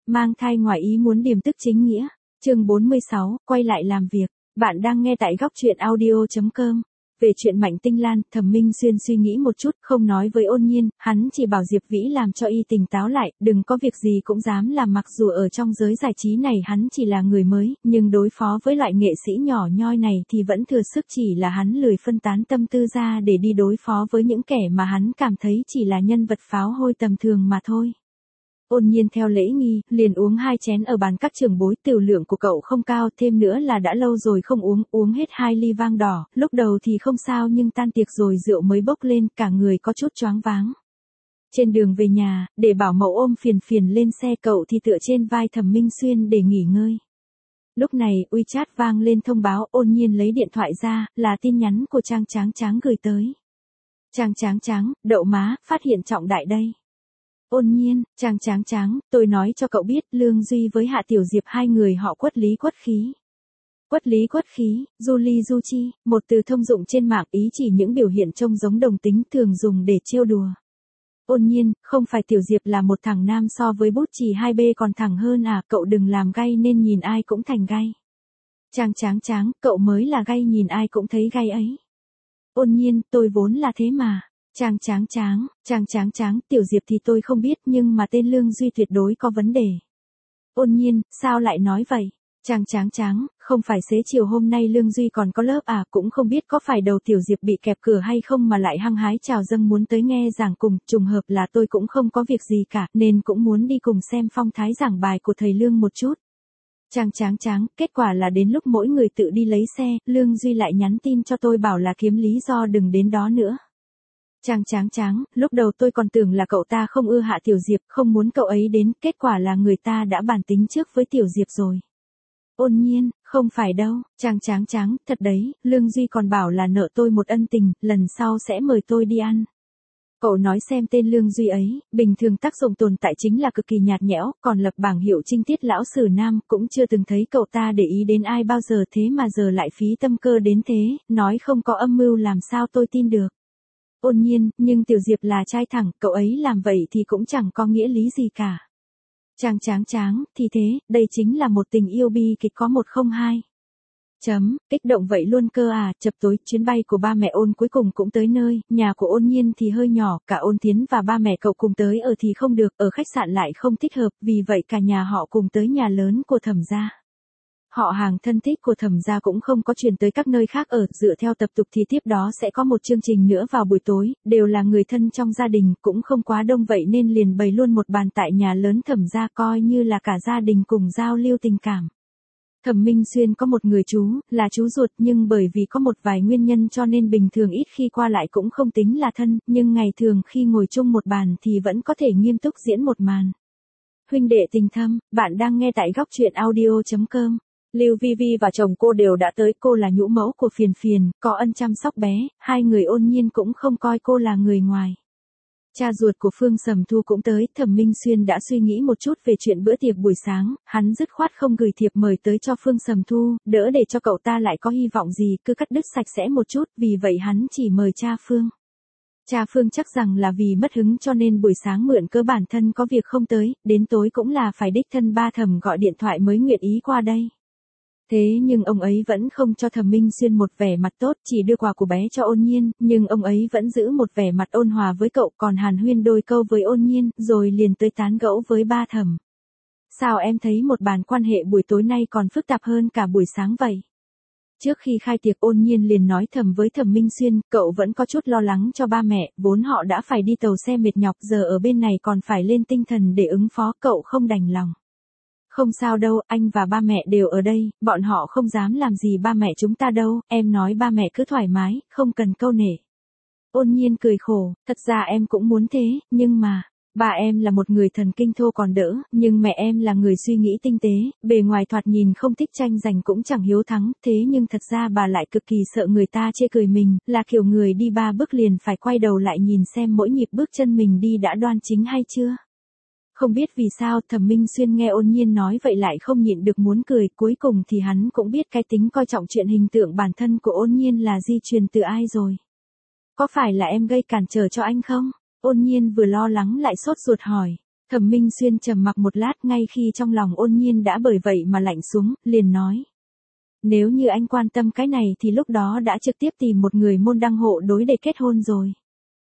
mang thai ngoài ý muốn điềm tức chính nghĩa. Chương 46, quay lại làm việc. Bạn đang nghe tại góc truyện audio.com. Về chuyện Mạnh Tinh Lan, Thẩm Minh Xuyên suy nghĩ một chút, không nói với Ôn Nhiên, hắn chỉ bảo Diệp Vĩ làm cho y tỉnh táo lại, đừng có việc gì cũng dám làm. Mặc dù ở trong giới giải trí này hắn chỉ là người mới, nhưng đối phó với loại nghệ sĩ nhỏ nhoi này thì vẫn thừa sức, chỉ là hắn lười phân tán tâm tư ra để đi đối phó với những kẻ mà hắn cảm thấy chỉ là nhân vật pháo hôi tầm thường mà thôi. Ôn Nhiên theo lễ nghi, liền uống 2 chén ở bàn các trưởng bối, tiểu lượng của cậu không cao, thêm nữa là đã lâu rồi không uống hết 2 ly vang đỏ, lúc đầu thì không sao nhưng tan tiệc rồi rượu mới bốc lên, cả người có chút choáng váng. Trên đường về nhà, để bảo mẫu ôm phiền phiền lên xe, cậu thì tựa trên vai Thẩm Minh Xuyên để nghỉ ngơi. Lúc này, WeChat vang lên thông báo, Ôn Nhiên lấy điện thoại ra, là tin nhắn của Trang Tráng Tráng gửi tới. Trang Tráng Tráng, đậu má, phát hiện trọng đại đây. Ôn Nhiên, Trang Tráng Tráng, tôi nói cho cậu biết, Lương Duy với Hạ Tiểu Diệp hai người họ quất lý quất khí. Quất lý quất khí, du ly du chi, một từ thông dụng trên mạng, ý chỉ những biểu hiện trông giống đồng tính, thường dùng để trêu đùa. Ôn Nhiên, không phải Tiểu Diệp là một thằng nam so với Bút Chì 2B còn thẳng hơn à, cậu đừng làm gay nên nhìn ai cũng thành gay. Trang Tráng Tráng, cậu mới là gay, nhìn ai cũng thấy gay ấy. Ôn Nhiên, tôi vốn là thế mà. Trang Tráng Tráng, Tiểu Diệp thì tôi không biết nhưng mà tên Lương Duy tuyệt đối có vấn đề. Ôn Nhiên, sao lại nói vậy? Trang Tráng, không phải xế chiều hôm nay Lương Duy còn có lớp à, cũng không biết có phải đầu Tiểu Diệp bị kẹp cửa hay không mà lại hăng hái chào dâng muốn tới nghe giảng cùng, trùng hợp là tôi cũng không có việc gì cả, nên cũng muốn đi cùng xem phong thái giảng bài của thầy Lương một chút. Trang Tráng, kết quả là đến lúc mỗi người tự đi lấy xe, Lương Duy lại nhắn tin cho tôi bảo là kiếm lý do đừng đến đó nữa. Trang Tráng, lúc đầu tôi còn tưởng là cậu ta không ưa Hạ Tiểu Diệp, không muốn cậu ấy đến, kết quả là người ta đã bàn tính trước với Tiểu Diệp rồi. Ôn Nhiên, không phải đâu, Trang Tráng, thật đấy, Lương Duy còn bảo là nợ tôi một ân tình, lần sau sẽ mời tôi đi ăn. Cậu nói xem tên Lương Duy ấy, bình thường tác dụng tồn tại chính là cực kỳ nhạt nhẽo, còn lập bảng hiệu trinh tiết lão sử nam, cũng chưa từng thấy cậu ta để ý đến ai bao giờ, thế mà giờ lại phí tâm cơ đến thế, nói không có âm mưu làm sao tôi tin được. Ôn Nhiên, nhưng Tiểu Diệp là trai thẳng, cậu ấy làm vậy thì cũng chẳng có nghĩa lý gì cả. Trang Tráng, thì thế, đây chính là một tình yêu bi kịch có 102. Kích động vậy luôn cơ à, chập tối, chuyến bay của ba mẹ Ôn cuối cùng cũng tới nơi, nhà của Ôn Nhiên thì hơi nhỏ, cả Ôn Thiến và ba mẹ cậu cùng tới ở thì không được, ở khách sạn lại không thích hợp, vì vậy cả nhà họ cùng tới nhà lớn của Thẩm gia. Họ hàng thân thích của Thẩm gia cũng không có chuyển tới các nơi khác ở, dựa theo tập tục thì tiếp đó sẽ có một chương trình nữa vào buổi tối, đều là người thân trong gia đình, cũng không quá đông vậy nên liền bày luôn một bàn tại nhà lớn Thẩm gia coi như là cả gia đình cùng giao lưu tình cảm. Thẩm Minh Xuyên có một người chú, là chú ruột nhưng bởi vì có một vài nguyên nhân cho nên bình thường ít khi qua lại cũng không tính là thân, nhưng ngày thường khi ngồi chung một bàn thì vẫn có thể nghiêm túc diễn một màn. Huynh đệ tình thâm, bạn đang nghe tại góc truyện audio.com. Lưu Vi Vi và chồng cô đều đã tới, cô là nhũ mẫu của Phiền Phiền, có ân chăm sóc bé, hai người Ôn Nhiên cũng không coi cô là người ngoài. Cha ruột của Phương Sầm Thu cũng tới, Thẩm Minh Xuyên đã suy nghĩ một chút về chuyện bữa tiệc buổi sáng, hắn dứt khoát không gửi thiệp mời tới cho Phương Sầm Thu, đỡ để cho cậu ta lại có hy vọng gì, cứ cắt đứt sạch sẽ một chút, vì vậy hắn chỉ mời cha Phương. Cha Phương chắc rằng là vì mất hứng cho nên buổi sáng mượn cớ bản thân có việc không tới, đến tối cũng là phải đích thân ba Thẩm gọi điện thoại mới nguyện ý qua đây. Thế nhưng ông ấy vẫn không cho Thẩm Minh Xuyên một vẻ mặt tốt, chỉ đưa quà của bé cho Ôn Nhiên, nhưng ông ấy vẫn giữ một vẻ mặt ôn hòa với cậu, còn hàn huyên đôi câu với Ôn Nhiên, rồi liền tới tán gẫu với ba Thẩm. Sao em thấy một bàn quan hệ buổi tối nay còn phức tạp hơn cả buổi sáng vậy? Trước khi khai tiệc Ôn Nhiên liền nói thầm với Thẩm Minh Xuyên, cậu vẫn có chút lo lắng cho ba mẹ, vốn họ đã phải đi tàu xe mệt nhọc, giờ ở bên này còn phải lên tinh thần để ứng phó, cậu không đành lòng. Không sao đâu, anh và ba mẹ đều ở đây, bọn họ không dám làm gì ba mẹ chúng ta đâu, em nói ba mẹ cứ thoải mái, không cần câu nể. Ôn Nhiên cười khổ, thật ra em cũng muốn thế, nhưng mà, ba em là một người thần kinh thô còn đỡ, nhưng mẹ em là người suy nghĩ tinh tế, bề ngoài thoạt nhìn không thích tranh giành cũng chẳng hiếu thắng, thế nhưng thật ra bà lại cực kỳ sợ người ta chê cười mình, là kiểu người đi 3 bước liền phải quay đầu lại nhìn xem mỗi nhịp bước chân mình đi đã đoan chính hay chưa. Không biết vì sao Thẩm Minh Xuyên nghe Ôn Nhiên nói vậy lại không nhịn được muốn cười, cuối cùng thì hắn cũng biết cái tính coi trọng chuyện hình tượng bản thân của Ôn Nhiên là di truyền từ ai rồi. Có phải là em gây cản trở cho anh không? Ôn Nhiên vừa lo lắng lại sốt ruột hỏi. Thẩm Minh Xuyên trầm mặc một lát, ngay khi trong lòng Ôn Nhiên đã bởi vậy mà lạnh xuống, liền nói. Nếu như anh quan tâm cái này thì lúc đó đã trực tiếp tìm một người môn đăng hộ đối để kết hôn rồi.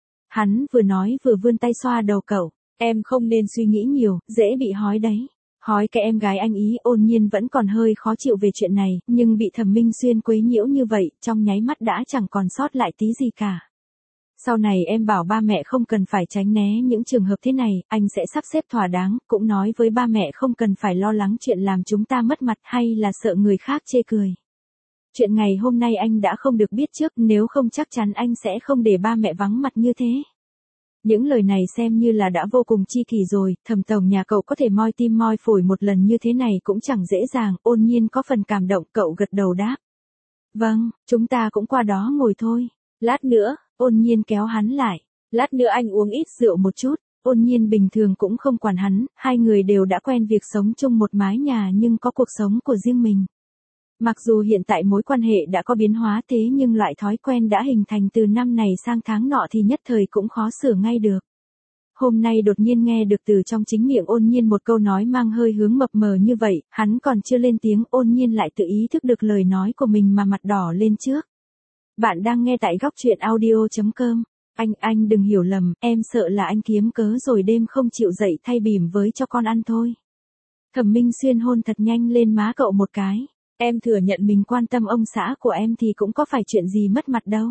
Hắn vừa nói vừa vươn tay xoa đầu cậu. Em không nên suy nghĩ nhiều, dễ bị hói đấy. Hói cái em gái anh ý. Ôn Nhiên vẫn còn hơi khó chịu về chuyện này, nhưng bị Thẩm Minh Xuyên quấy nhiễu như vậy, trong nháy mắt đã chẳng còn sót lại tí gì cả. Sau này em bảo ba mẹ không cần phải tránh né những trường hợp thế này, anh sẽ sắp xếp thỏa đáng, cũng nói với ba mẹ không cần phải lo lắng chuyện làm chúng ta mất mặt hay là sợ người khác chê cười. Chuyện ngày hôm nay anh đã không được biết trước, nếu không chắc chắn anh sẽ không để ba mẹ vắng mặt như thế. Những lời này xem như là đã vô cùng chi kỷ rồi. Thẩm tổng nhà cậu có thể moi tim moi phổi một lần như thế này cũng chẳng dễ dàng. Ôn Nhiên có phần cảm động, cậu gật đầu đáp. Vâng, chúng ta cũng qua đó ngồi thôi. Lát nữa. Ôn Nhiên kéo hắn lại. Lát nữa anh uống ít rượu một chút. Ôn Nhiên bình thường cũng không quản hắn, hai người đều đã quen việc sống chung một mái nhà nhưng có cuộc sống của riêng mình. Mặc dù hiện tại mối quan hệ đã có biến hóa thế nhưng loại thói quen đã hình thành từ năm này sang tháng nọ thì nhất thời cũng khó sửa ngay được. Hôm nay đột nhiên nghe được từ trong chính miệng Ôn Nhiên một câu nói mang hơi hướng mập mờ như vậy, hắn còn chưa lên tiếng, Ôn Nhiên lại tự ý thức được lời nói của mình mà mặt đỏ lên trước. Bạn đang nghe tại góc truyện audio.com. Anh đừng hiểu lầm, em sợ là anh kiếm cớ rồi đêm không chịu dậy thay bỉm với cho con ăn thôi. Thẩm Minh Xuyên hôn thật nhanh lên má cậu một cái. Em thừa nhận mình quan tâm ông xã của em thì cũng có phải chuyện gì mất mặt đâu.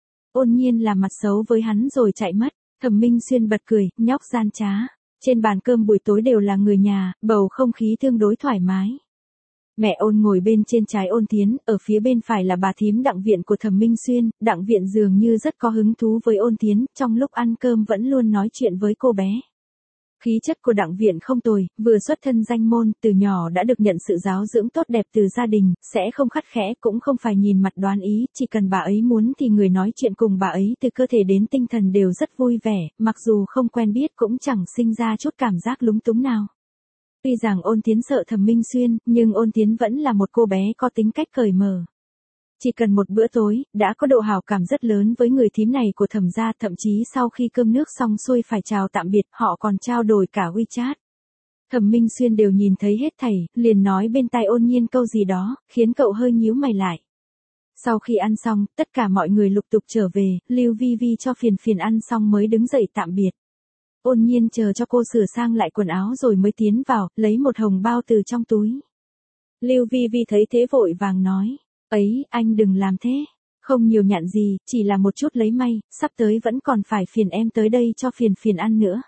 Ôn Nhiên làm mặt xấu với hắn rồi chạy mất. Thẩm Minh Xuyên bật cười, nhóc gian trá. Trên bàn cơm buổi tối đều là người nhà, bầu không khí tương đối thoải mái. Mẹ Ôn ngồi bên trên trái Ôn Thiến, ở phía bên phải là bà thím Đặng Viện của Thẩm Minh Xuyên. Đặng Viện dường như rất có hứng thú với Ôn Thiến, trong lúc ăn cơm vẫn luôn nói chuyện với cô bé. Khí chất của Đặng Viện không tồi, vừa xuất thân danh môn, từ nhỏ đã được nhận sự giáo dưỡng tốt đẹp từ gia đình, sẽ không khắt khẽ, cũng không phải nhìn mặt đoán ý, chỉ cần bà ấy muốn thì người nói chuyện cùng bà ấy từ cơ thể đến tinh thần đều rất vui vẻ, mặc dù không quen biết cũng chẳng sinh ra chút cảm giác lúng túng nào. Tuy rằng Ôn Thiến sợ Thẩm Minh Xuyên, nhưng Ôn Thiến vẫn là một cô bé có tính cách cởi mở. Chỉ cần một bữa tối, đã có độ hảo cảm rất lớn với người thím này của Thẩm gia, thậm chí sau khi cơm nước xong xuôi phải chào tạm biệt, họ còn trao đổi cả WeChat. Thẩm Minh Xuyên đều nhìn thấy hết thảy, liền nói bên tai Ôn Nhiên câu gì đó, khiến cậu hơi nhíu mày lại. Sau khi ăn xong, tất cả mọi người lục tục trở về, Lưu Vi Vi cho Phiền ăn xong mới đứng dậy tạm biệt. Ôn Nhiên chờ cho cô sửa sang lại quần áo rồi mới tiến vào, lấy một hồng bao từ trong túi. Lưu Vi Vi thấy thế vội vàng nói. Ấy, anh đừng làm thế. Không nhiều nhặn gì, chỉ là một chút lấy may, sắp tới vẫn còn phải phiền em tới đây cho Phiền ăn nữa.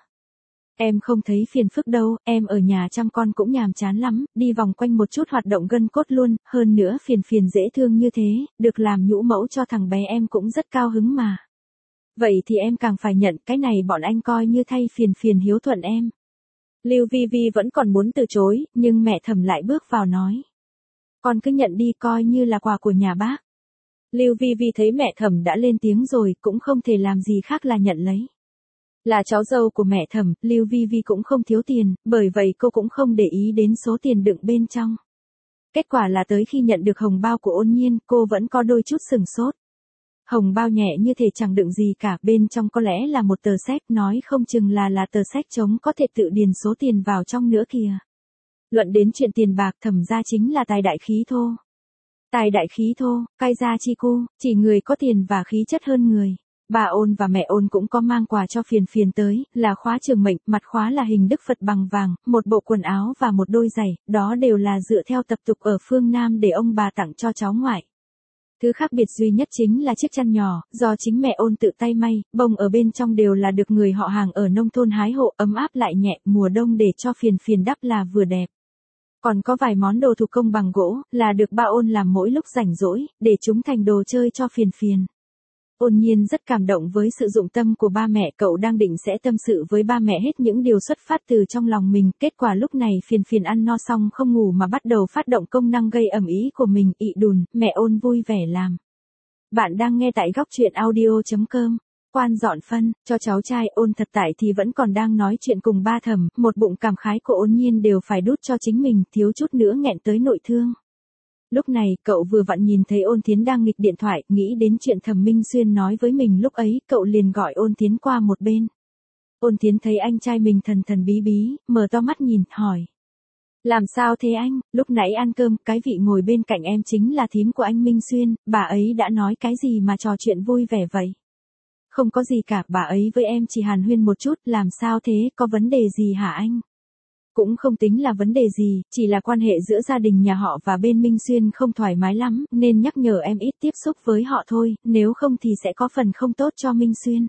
Em không thấy phiền phức đâu, em ở nhà chăm con cũng nhàm chán lắm, đi vòng quanh một chút hoạt động gân cốt luôn, hơn nữa Phiền dễ thương như thế, được làm nhũ mẫu cho thằng bé em cũng rất cao hứng mà. Vậy thì em càng phải nhận, cái này bọn anh coi như thay Phiền hiếu thuận em. Lưu Vi Vi vẫn còn muốn từ chối, nhưng mẹ Thẩm lại bước vào nói. Con cứ nhận đi coi như là quà của nhà bác. Lưu Vi Vi thấy mẹ Thẩm đã lên tiếng rồi, cũng không thể làm gì khác là nhận lấy. Là cháu dâu của mẹ Thẩm, Lưu Vi Vi cũng không thiếu tiền, bởi vậy cô cũng không để ý đến số tiền đựng bên trong. Kết quả là tới khi nhận được hồng bao của Ôn Nhiên, cô vẫn có đôi chút sừng sốt. Hồng bao nhẹ như thể chẳng đựng gì cả, bên trong có lẽ là một tờ séc, nói không chừng là tờ séc trống có thể tự điền số tiền vào trong nữa kìa. Luận đến chuyện tiền bạc, Thẩm gia chính là tài đại khí thô. Tài đại khí thô, cai gia chi cu, chỉ người có tiền và khí chất hơn người. Bà Ôn và mẹ Ôn cũng có mang quà cho Phiền tới, là khóa trường mệnh, mặt khóa là hình Đức Phật bằng vàng, một bộ quần áo và một đôi giày, đó đều là dựa theo tập tục ở phương Nam để ông bà tặng cho cháu ngoại. Thứ khác biệt duy nhất chính là chiếc chăn nhỏ, do chính mẹ Ôn tự tay may, bông ở bên trong đều là được người họ hàng ở nông thôn hái hộ, ấm áp lại nhẹ, mùa đông để cho Phiền đắp là vừa đẹp. Còn có vài món đồ thủ công bằng gỗ, là được ba Ôn làm mỗi lúc rảnh rỗi, để chúng thành đồ chơi cho Phiền. Ôn Nhiên rất cảm động với sự dụng tâm của ba mẹ, cậu đang định sẽ tâm sự với ba mẹ hết những điều xuất phát từ trong lòng mình, kết quả lúc này Phiền ăn no xong không ngủ mà bắt đầu phát động công năng gây ầm ĩ của mình, ị đùn, mẹ Ôn vui vẻ làm. Bạn đang nghe tại góc truyện audio.com. Quan dọn phân, cho cháu trai. Ôn thật tại thì vẫn còn đang nói chuyện cùng ba Thẩm, một bụng cảm khái của Ôn Nhiên đều phải đút cho chính mình, thiếu chút nữa nghẹn tới nội thương. Lúc này, cậu vừa vặn nhìn thấy Ôn Thiến đang nghịch điện thoại, nghĩ đến chuyện Thẩm Minh Xuyên nói với mình lúc ấy, cậu liền gọi Ôn Thiến qua một bên. Ôn Thiến thấy anh trai mình thần thần bí bí, mở to mắt nhìn, hỏi. Làm sao thế anh, lúc nãy ăn cơm, cái vị ngồi bên cạnh em chính là thím của anh Minh Xuyên, bà ấy đã nói cái gì mà trò chuyện vui vẻ vậy? Không có gì cả, bà ấy với em chỉ hàn huyên một chút, làm sao thế, có vấn đề gì hả anh? Cũng không tính là vấn đề gì, chỉ là quan hệ giữa gia đình nhà họ và bên Minh Xuyên không thoải mái lắm, nên nhắc nhở em ít tiếp xúc với họ thôi, nếu không thì sẽ có phần không tốt cho Minh Xuyên.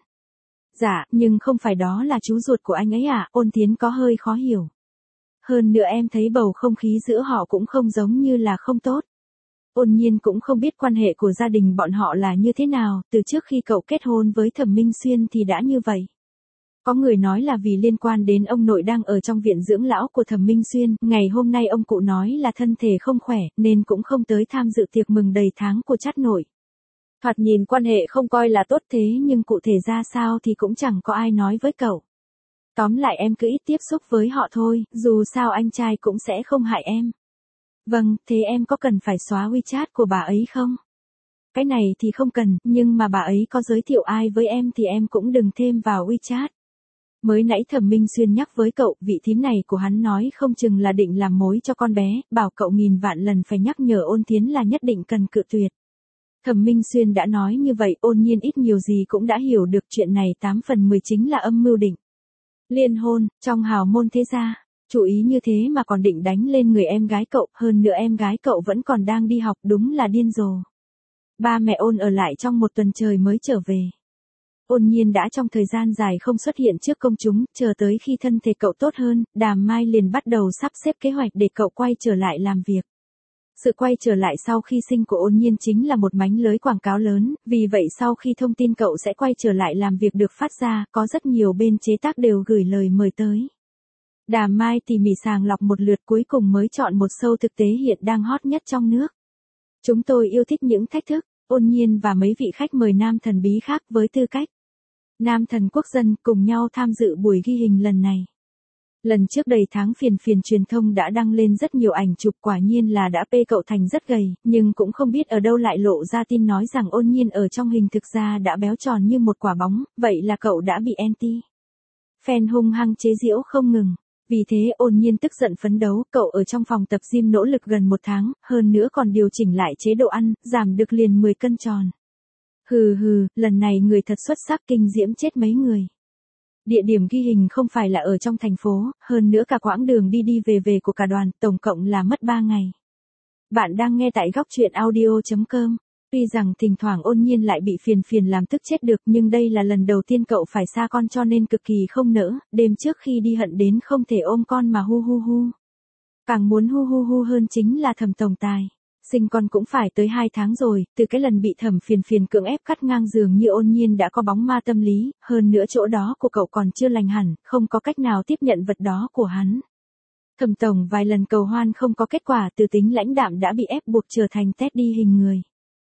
Dạ, nhưng không phải đó là chú ruột của anh ấy à, Ôn Thiến có hơi khó hiểu. Hơn nữa em thấy bầu không khí giữa họ cũng không giống như là không tốt. Ôn Nhiên cũng không biết quan hệ của gia đình bọn họ là như thế nào, từ trước khi cậu kết hôn với Thẩm Minh Xuyên thì đã như vậy. Có người nói là vì liên quan đến ông nội đang ở trong viện dưỡng lão của Thẩm Minh Xuyên, ngày hôm nay ông cụ nói là thân thể không khỏe, nên cũng không tới tham dự tiệc mừng đầy tháng của Trát nội. Thoạt nhìn quan hệ không coi là tốt thế nhưng cụ thể ra sao thì cũng chẳng có ai nói với cậu. Tóm lại em cứ ít tiếp xúc với họ thôi, dù sao anh trai cũng sẽ không hại em. Vâng, thế em có cần phải xóa WeChat của bà ấy không? Cái này thì không cần, nhưng mà bà ấy có giới thiệu ai với em thì em cũng đừng thêm vào WeChat. Mới nãy Thẩm Minh Xuyên nhắc với cậu, vị thím này của hắn nói không chừng là định làm mối cho con bé, bảo cậu nghìn vạn lần phải nhắc nhở Ôn Thiến là nhất định cần cự tuyệt. Thẩm Minh Xuyên đã nói như vậy, Ôn Nhiên ít nhiều gì cũng đã hiểu được chuyện này 8 phần 10 chính là âm mưu định. Liên hôn, trong hào môn thế gia, chú ý như thế mà còn định đánh lên người em gái cậu, hơn nữa em gái cậu vẫn còn đang đi học, đúng là điên rồ. Ba mẹ Ôn ở lại trong một tuần trời mới trở về. Ôn Nhiên đã trong thời gian dài không xuất hiện trước công chúng, chờ tới khi thân thể cậu tốt hơn, Đàm Mai liền bắt đầu sắp xếp kế hoạch để cậu quay trở lại làm việc. Sự quay trở lại sau khi sinh của Ôn Nhiên chính là một mánh lưới quảng cáo lớn, vì vậy sau khi thông tin cậu sẽ quay trở lại làm việc được phát ra, có rất nhiều bên chế tác đều gửi lời mời tới. Đàm Mai tỉ mỉ sàng lọc một lượt cuối cùng mới chọn một show thực tế hiện đang hot nhất trong nước. Chúng tôi yêu thích những thách thức, Ôn Nhiên và mấy vị khách mời nam thần bí khác với tư cách nam thần quốc dân cùng nhau tham dự buổi ghi hình lần này. Lần trước đầy tháng phiền truyền thông đã đăng lên rất nhiều ảnh chụp, quả nhiên là đã pê cậu thành rất gầy, nhưng cũng không biết ở đâu lại lộ ra tin nói rằng Ôn Nhiên ở trong hình thực ra đã béo tròn như một quả bóng, vậy là cậu đã bị anti. Fan hung hăng chế giễu không ngừng. Vì thế Ôn Nhiên tức giận phấn đấu, cậu ở trong phòng tập gym nỗ lực gần 1 tháng, hơn nữa còn điều chỉnh lại chế độ ăn, giảm được liền 10 cân tròn. Hừ, lần này người thật xuất sắc, kinh diễm chết mấy người. Địa điểm ghi hình không phải là ở trong thành phố, hơn nữa cả quãng đường đi về của cả đoàn, tổng cộng là mất 3 ngày. Bạn đang nghe tại góc truyện audio.com. Tuy rằng thỉnh thoảng Ôn Nhiên lại bị phiền làm tức chết được, nhưng đây là lần đầu tiên cậu phải xa con cho nên cực kỳ không nỡ, đêm trước khi đi hận đến không thể ôm con mà hu. Càng muốn hu hơn chính là Thẩm tổng tài. Sinh con cũng phải tới 2 tháng rồi, từ cái lần bị Thẩm phiền cưỡng ép cắt ngang giường như Ôn Nhiên đã có bóng ma tâm lý, hơn nữa chỗ đó của cậu còn chưa lành hẳn, không có cách nào tiếp nhận vật đó của hắn. Thẩm tổng vài lần cầu hoan không có kết quả, từ tính lãnh đạm đã bị ép buộc trở thành Teddy hình người.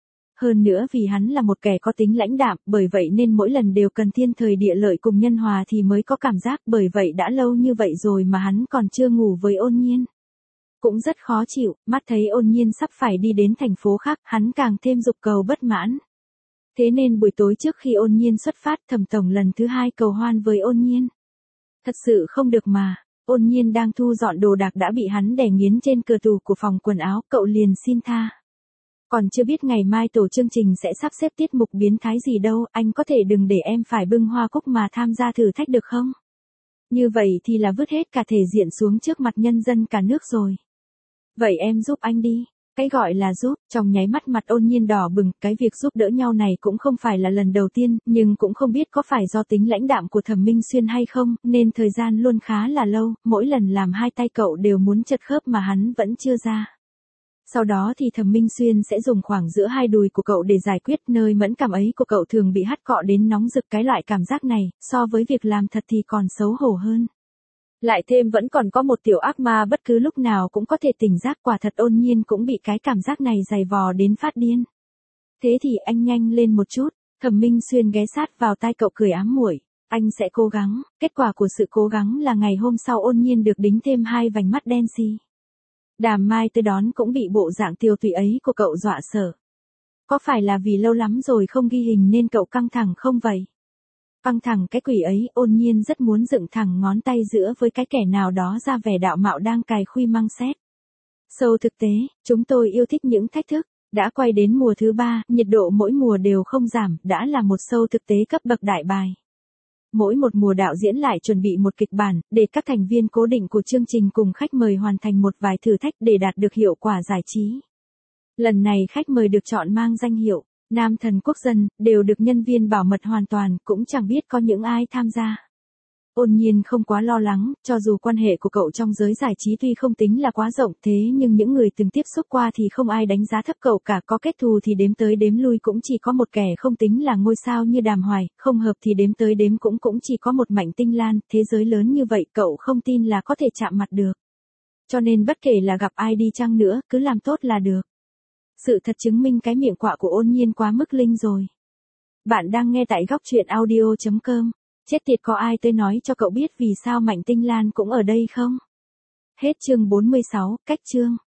Hơn nữa vì hắn là một kẻ có tính lãnh đạm, bởi vậy nên mỗi lần đều cần thiên thời địa lợi cùng nhân hòa thì mới có cảm giác, bởi vậy đã lâu như vậy rồi mà hắn còn chưa ngủ với Ôn Nhiên. Cũng rất khó chịu, mắt thấy Ôn Nhiên sắp phải đi đến thành phố khác, hắn càng thêm dục cầu bất mãn. Thế nên buổi tối trước khi Ôn Nhiên xuất phát, Thẩm tổng lần thứ 2 cầu hoan với Ôn Nhiên. Thật sự không được mà, Ôn Nhiên đang thu dọn đồ đạc đã bị hắn đè nghiến trên cửa tủ của phòng quần áo, cậu liền xin tha. Còn chưa biết ngày mai tổ chương trình sẽ sắp xếp tiết mục biến thái gì đâu, anh có thể đừng để em phải bưng hoa cúc mà tham gia thử thách được không? Như vậy thì là vứt hết cả thể diện xuống trước mặt nhân dân cả nước rồi. Vậy em giúp anh đi. Cái gọi là giúp, trong nháy mắt mặt Ôn Nhiên đỏ bừng, cái việc giúp đỡ nhau này cũng không phải là lần đầu tiên, nhưng cũng không biết có phải do tính lãnh đạm của Thẩm Minh Xuyên hay không, nên thời gian luôn khá là lâu, mỗi lần làm hai tay cậu đều muốn chật khớp mà hắn vẫn chưa ra. Sau đó thì Thẩm Minh Xuyên sẽ dùng khoảng giữa hai đùi của cậu để giải quyết, nơi mẫn cảm ấy của cậu thường bị hắt cọ đến nóng rực, cái loại cảm giác này, so với việc làm thật thì còn xấu hổ hơn. Lại thêm vẫn còn có một tiểu ác ma bất cứ lúc nào cũng có thể tỉnh giác, quả thật Ôn Nhiên cũng bị cái cảm giác này giày vò đến phát điên. Thế thì anh nhanh lên một chút, Thẩm Minh Xuyên ghé sát vào tai cậu cười ám muội. Anh sẽ cố gắng, kết quả của sự cố gắng là ngày hôm sau Ôn Nhiên được đính thêm 2 vành mắt đen xì. Đàm Mai tới đón cũng bị bộ dạng tiều tụy ấy của cậu dọa sợ. Có phải là vì lâu lắm rồi không ghi hình nên cậu căng thẳng không vậy? Căng thẳng cái quỷ ấy, Ôn Nhiên rất muốn dựng thẳng ngón tay giữa với cái kẻ nào đó ra vẻ đạo mạo đang cài khuy măng xét. Sâu thực tế, chúng tôi yêu thích những thách thức. Đã quay đến mùa thứ 3, nhiệt độ mỗi mùa đều không giảm, đã là một show thực tế cấp bậc đại bài. Mỗi một mùa đạo diễn lại chuẩn bị một kịch bản, để các thành viên cố định của chương trình cùng khách mời hoàn thành một vài thử thách để đạt được hiệu quả giải trí. Lần này khách mời được chọn mang danh hiệu Nam Thần Quốc Dân, đều được nhân viên bảo mật hoàn toàn, cũng chẳng biết có những ai tham gia. Ôn Nhiên không quá lo lắng, cho dù quan hệ của cậu trong giới giải trí tuy không tính là quá rộng thế nhưng những người từng tiếp xúc qua thì không ai đánh giá thấp cậu cả, có kết thù thì đếm tới đếm lui cũng chỉ có một kẻ không tính là ngôi sao như Đàm Hoài, không hợp thì đếm tới đếm cũng chỉ có một Mạnh Tinh Lan, thế giới lớn như vậy cậu không tin là có thể chạm mặt được. Cho nên bất kể là gặp ai đi chăng nữa, cứ làm tốt là được. Sự thật chứng minh cái miệng quạ của Ôn Nhiên quá mức linh rồi. Bạn đang nghe tại góc truyện audio.com. Chết tiệt, có ai tới nói cho cậu biết vì sao Mạnh Tinh Lan cũng ở đây không? Hết chương 46, cách chương.